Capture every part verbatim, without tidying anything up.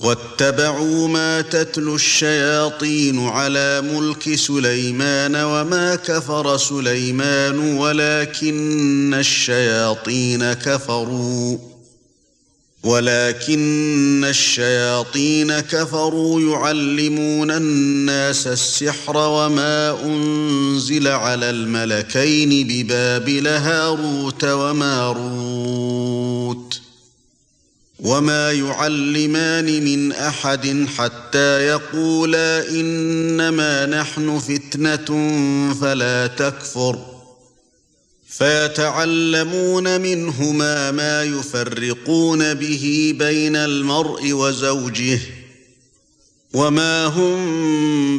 واتبعوا ما تتلو الشياطين على ملك سليمان وما كفر سليمان ولكن الشياطين كفروا ولكن الشياطين كفروا يعلمون الناس السحر وما أنزل على الملكين ببابل هاروت وماروت وما يعلمان من أحد حتى يقولا إنما نحن فتنة فلا تكفر فيتعلمون منهما ما يفرقون به بين المرء وزوجه وما هم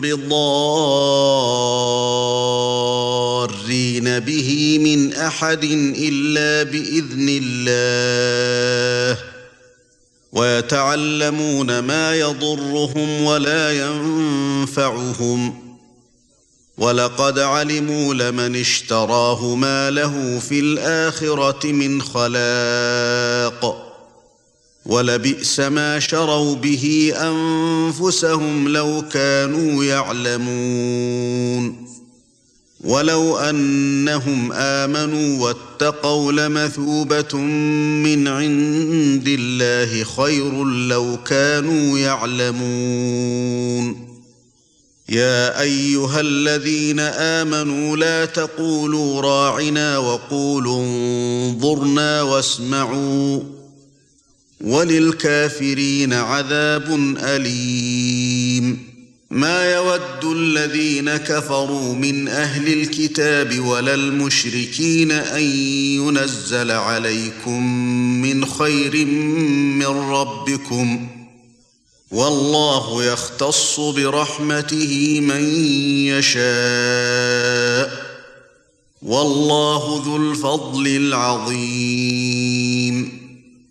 بضارين به من أحد إلا بإذن الله ويتعلمون ما يضرهم ولا ينفعهم ولقد علموا لمن اشتراه ما له في الآخرة من خلاق ولبئس ما شروا به أنفسهم لو كانوا يعلمون ولو أنهم آمنوا واتقوا لمثوبة من عند الله خير لو كانوا يعلمون يا أيها الذين آمنوا لا تقولوا راعنا وقولوا انظرنا واسمعوا وللكافرين عذاب أليم ما يود الذين كفروا من أهل الكتاب ولا المشركين أن ينزل عليكم من خير من ربكم والله يختص برحمته من يشاء والله ذو الفضل العظيم